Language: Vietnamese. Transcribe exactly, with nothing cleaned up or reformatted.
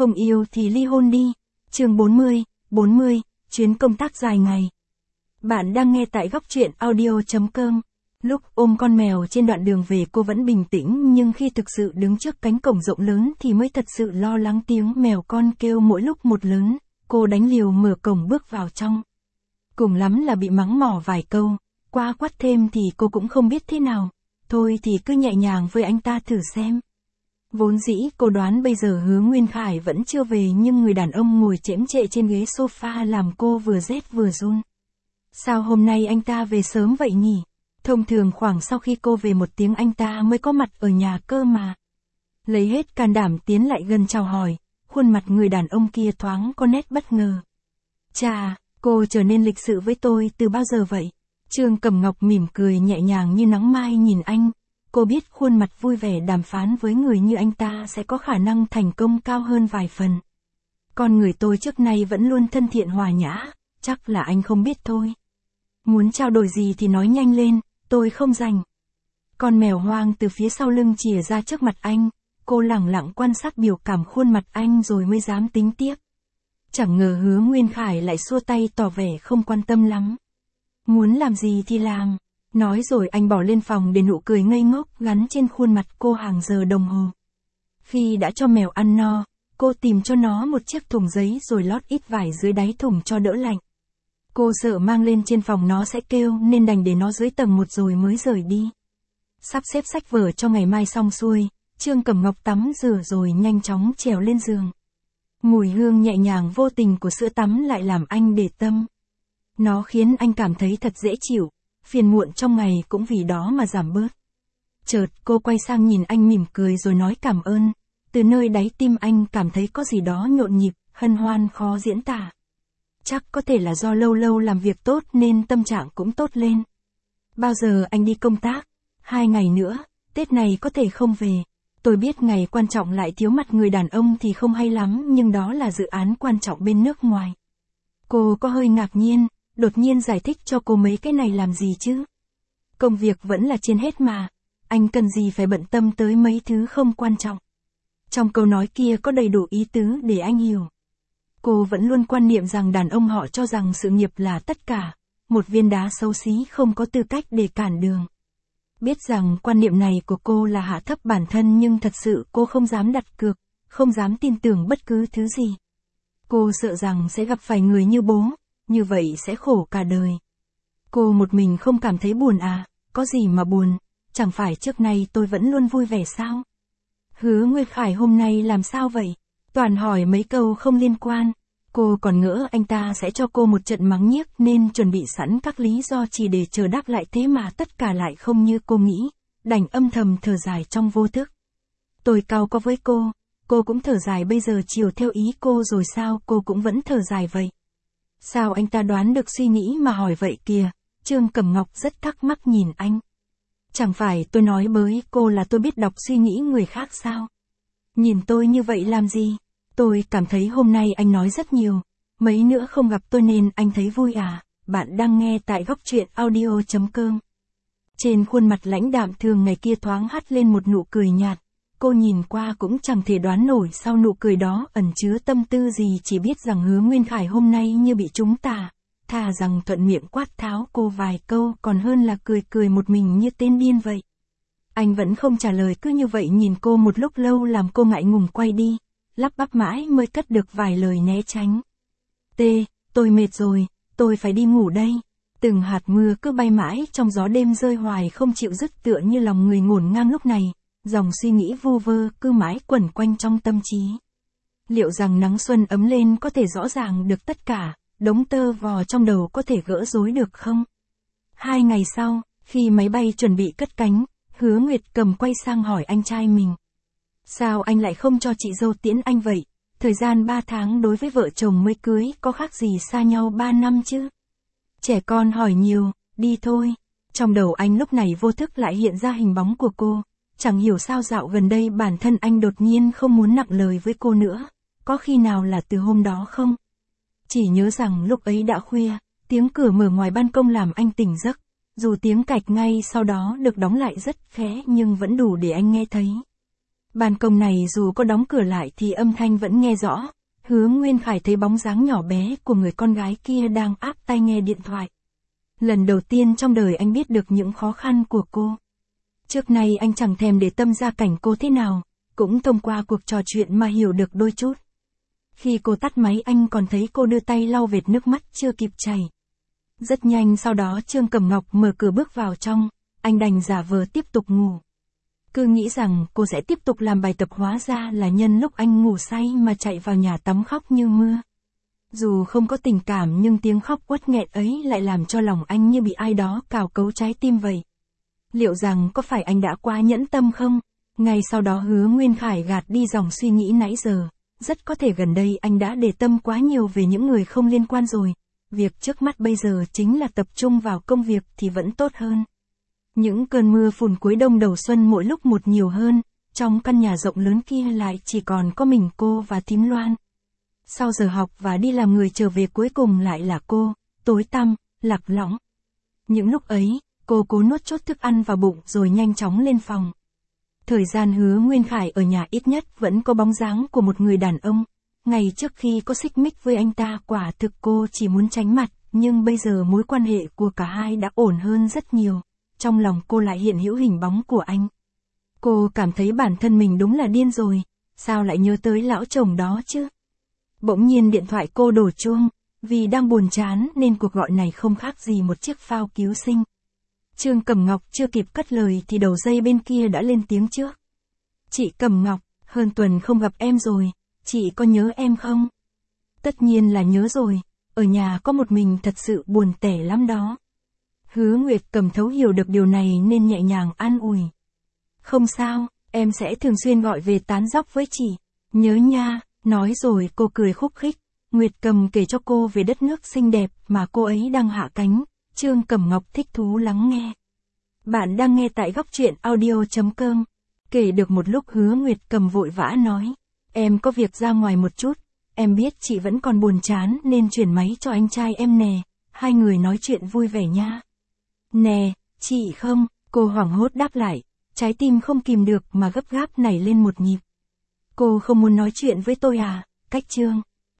Không yêu thì ly hôn đi. Chương bốn mươi, bốn mươi, chuyến công tác dài ngày. Bạn đang nghe tại góc truyện audio chấm com. Lúc ôm con mèo trên đoạn đường về cô vẫn bình tĩnh, nhưng khi thực sự đứng trước cánh cổng rộng lớn thì mới thật sự lo lắng tiếng mèo con kêu mỗi lúc một lớn. Cô đánh liều mở cổng bước vào trong. Cùng lắm là bị mắng mỏ vài câu, qua quát thêm thì cô cũng không biết thế nào. Thôi thì cứ nhẹ nhàng với anh ta thử xem. Vốn dĩ cô đoán bây giờ Hứa Nguyên Khải vẫn chưa về, nhưng người đàn ông ngồi chễm chệ trên ghế sofa làm cô vừa rét vừa run. Sao hôm nay anh ta về sớm vậy nhỉ? Thông thường khoảng sau khi cô về một tiếng anh ta mới có mặt ở nhà cơ mà. Lấy hết can đảm tiến lại gần chào hỏi, khuôn mặt người đàn ông kia thoáng có nét bất ngờ. Chà, cô trở nên lịch sự với tôi từ bao giờ vậy? Trương Cẩm Ngọc mỉm cười nhẹ nhàng như nắng mai nhìn anh. Cô biết khuôn mặt vui vẻ đàm phán với người như anh ta sẽ có khả năng thành công cao hơn vài phần. Con người tôi trước nay vẫn luôn thân thiện hòa nhã, chắc là anh không biết thôi. Muốn trao đổi gì thì nói nhanh lên, tôi không rảnh. Con mèo hoang từ phía sau lưng chìa ra trước mặt anh, cô lẳng lặng quan sát biểu cảm khuôn mặt anh rồi mới dám tính tiếp. Chẳng ngờ Hứa Nguyên Khải lại xua tay tỏ vẻ không quan tâm lắm. Muốn làm gì thì làm. Nói rồi anh bỏ lên phòng để nụ cười ngây ngốc gắn trên khuôn mặt cô hàng giờ đồng hồ. Khi đã cho mèo ăn no, cô tìm cho nó một chiếc thùng giấy rồi lót ít vải dưới đáy thùng cho đỡ lạnh. Cô sợ mang lên trên phòng nó sẽ kêu nên đành để nó dưới tầng một rồi mới rời đi. Sắp xếp sách vở cho ngày mai xong xuôi, Trương Cẩm Ngọc tắm rửa rồi nhanh chóng trèo lên giường. Mùi hương nhẹ nhàng vô tình của sữa tắm lại làm anh để tâm. Nó khiến anh cảm thấy thật dễ chịu. Phiền muộn trong ngày cũng vì đó mà giảm bớt. Chợt cô quay sang nhìn anh mỉm cười rồi nói cảm ơn. Từ nơi đáy tim anh cảm thấy có gì đó nhộn nhịp, hân hoan khó diễn tả. Chắc có thể là do lâu lâu làm việc tốt nên tâm trạng cũng tốt lên. Bao giờ anh đi công tác? Hai ngày nữa, Tết này có thể không về. Tôi biết ngày quan trọng lại thiếu mặt người đàn ông thì không hay lắm, nhưng đó là dự án quan trọng bên nước ngoài. Cô có hơi ngạc nhiên. Đột nhiên giải thích cho cô mấy cái này làm gì chứ? Công việc vẫn là trên hết mà. Anh cần gì phải bận tâm tới mấy thứ không quan trọng. Trong câu nói kia có đầy đủ ý tứ để anh hiểu. Cô vẫn luôn quan niệm rằng đàn ông họ cho rằng sự nghiệp là tất cả. Một viên đá xấu xí không có tư cách để cản đường. Biết rằng quan niệm này của cô là hạ thấp bản thân, nhưng thật sự cô không dám đặt cược, không dám tin tưởng bất cứ thứ gì. Cô sợ rằng sẽ gặp phải người như bố. Như vậy sẽ khổ cả đời. Cô một mình không cảm thấy buồn à? Có gì mà buồn? Chẳng phải trước nay tôi vẫn luôn vui vẻ sao? Hứa Nguyên Khải hôm nay làm sao vậy? Toàn hỏi mấy câu không liên quan. Cô còn ngỡ anh ta sẽ cho cô một trận mắng nhiếc nên chuẩn bị sẵn các lý do chỉ để chờ đáp lại, thế mà tất cả lại không như cô nghĩ. Đành âm thầm thở dài trong vô thức. Tôi cau có với cô. Cô cũng thở dài, bây giờ chiều theo ý cô rồi sao? Cô cũng vẫn thở dài vậy. Sao anh ta đoán được suy nghĩ mà hỏi vậy kìa? Trương Cẩm Ngọc rất thắc mắc nhìn anh. Chẳng phải tôi nói với cô là tôi biết đọc suy nghĩ người khác sao? Nhìn tôi như vậy làm gì? Tôi cảm thấy hôm nay anh nói rất nhiều. Mấy nữa không gặp tôi nên anh thấy vui à? Bạn đang nghe tại góc truyện audio chấm com. Trên khuôn mặt lãnh đạm thường ngày kia thoáng hắt lên một nụ cười nhạt. Cô nhìn qua cũng chẳng thể đoán nổi sau nụ cười đó ẩn chứa tâm tư gì, chỉ biết rằng Hứa Nguyên Khải hôm nay như bị trúng tà. Thà rằng thuận miệng quát tháo cô vài câu còn hơn là cười cười một mình như tên điên vậy. Anh vẫn không trả lời, cứ như vậy nhìn cô một lúc lâu làm cô ngại ngùng quay đi. Lắp bắp mãi mới cất được vài lời né tránh. Tê, tôi mệt rồi, tôi phải đi ngủ đây. Từng hạt mưa cứ bay mãi trong gió đêm rơi hoài không chịu dứt, tựa như lòng người ngổn ngang lúc này. Dòng suy nghĩ vu vơ cứ mãi quẩn quanh trong tâm trí. Liệu rằng nắng xuân ấm lên có thể rõ ràng được tất cả, đống tơ vò trong đầu có thể gỡ rối được không? Hai ngày sau, khi máy bay chuẩn bị cất cánh, Hứa Nguyệt Cầm quay sang hỏi anh trai mình. Sao anh lại không cho chị dâu tiễn anh vậy? Thời gian ba tháng đối với vợ chồng mới cưới có khác gì xa nhau ba năm chứ? Trẻ con hỏi nhiều, đi thôi. Trong đầu anh lúc này vô thức lại hiện ra hình bóng của cô. Chẳng hiểu sao dạo gần đây bản thân anh đột nhiên không muốn nặng lời với cô nữa. Có khi nào là từ hôm đó không? Chỉ nhớ rằng lúc ấy đã khuya, tiếng cửa mở ngoài ban công làm anh tỉnh giấc. Dù tiếng cạch ngay sau đó được đóng lại rất khẽ nhưng vẫn đủ để anh nghe thấy. Ban công này dù có đóng cửa lại thì âm thanh vẫn nghe rõ. Hứa Nguyên Khải thấy bóng dáng nhỏ bé của người con gái kia đang áp tai nghe điện thoại. Lần đầu tiên trong đời anh biết được những khó khăn của cô. Trước nay anh chẳng thèm để tâm gia cảnh cô thế nào, cũng thông qua cuộc trò chuyện mà hiểu được đôi chút. Khi cô tắt máy anh còn thấy cô đưa tay lau vệt nước mắt chưa kịp chảy. Rất nhanh sau đó Trương Cẩm Ngọc mở cửa bước vào trong, anh đành giả vờ tiếp tục ngủ. Cứ nghĩ rằng cô sẽ tiếp tục làm bài tập, hóa ra là nhân lúc anh ngủ say mà chạy vào nhà tắm khóc như mưa. Dù không có tình cảm nhưng tiếng khóc uất nghẹn ấy lại làm cho lòng anh như bị ai đó cào cấu trái tim vậy. Liệu rằng có phải anh đã quá nhẫn tâm không? Ngay sau đó Hứa Nguyên Khải gạt đi dòng suy nghĩ nãy giờ. Rất có thể gần đây anh đã để tâm quá nhiều về những người không liên quan rồi. Việc trước mắt bây giờ chính là tập trung vào công việc thì vẫn tốt hơn. Những cơn mưa phùn cuối đông đầu xuân mỗi lúc một nhiều hơn, trong căn nhà rộng lớn kia lại chỉ còn có mình cô và thím Loan. Sau giờ học và đi làm người trở về cuối cùng lại là cô, tối tăm, lạc lõng. Những lúc ấy, cô cố nuốt chốt thức ăn vào bụng rồi nhanh chóng lên phòng. Thời gian Hứa Nguyên Khải ở nhà ít nhất vẫn có bóng dáng của một người đàn ông. Ngày trước khi có xích mích với anh ta quả thực cô chỉ muốn tránh mặt, nhưng bây giờ mối quan hệ của cả hai đã ổn hơn rất nhiều. Trong lòng cô lại hiện hữu hình bóng của anh. Cô cảm thấy bản thân mình đúng là điên rồi, sao lại nhớ tới lão chồng đó chứ? Bỗng nhiên điện thoại cô đổ chuông, vì đang buồn chán nên cuộc gọi này không khác gì một chiếc phao cứu sinh. Trương Cẩm Ngọc chưa kịp cất lời thì đầu dây bên kia đã lên tiếng trước. Chị Cẩm Ngọc, hơn tuần không gặp em rồi, chị có nhớ em không? Tất nhiên là nhớ rồi, ở nhà có một mình thật sự buồn tẻ lắm đó. Hứa Nguyệt Cầm thấu hiểu được điều này nên nhẹ nhàng an ủi. Không sao, em sẽ thường xuyên gọi về tán dóc với chị. Nhớ nha, nói rồi cô cười khúc khích. Nguyệt Cầm kể cho cô về đất nước xinh đẹp mà cô ấy đang hạ cánh. Trương Cẩm Ngọc thích thú lắng nghe. Bạn đang nghe tại góc truyện audio chấm com. Kể được một lúc Hứa Nguyệt Cầm vội vã nói. Em có việc ra ngoài một chút. Em biết chị vẫn còn buồn chán nên chuyển máy cho anh trai em nè. Hai người nói chuyện vui vẻ nha. Nè, chị không, cô hoảng hốt đáp lại. Trái tim không kìm được mà gấp gáp nảy lên một nhịp. Cô không muốn nói chuyện với tôi à, Cách Trương.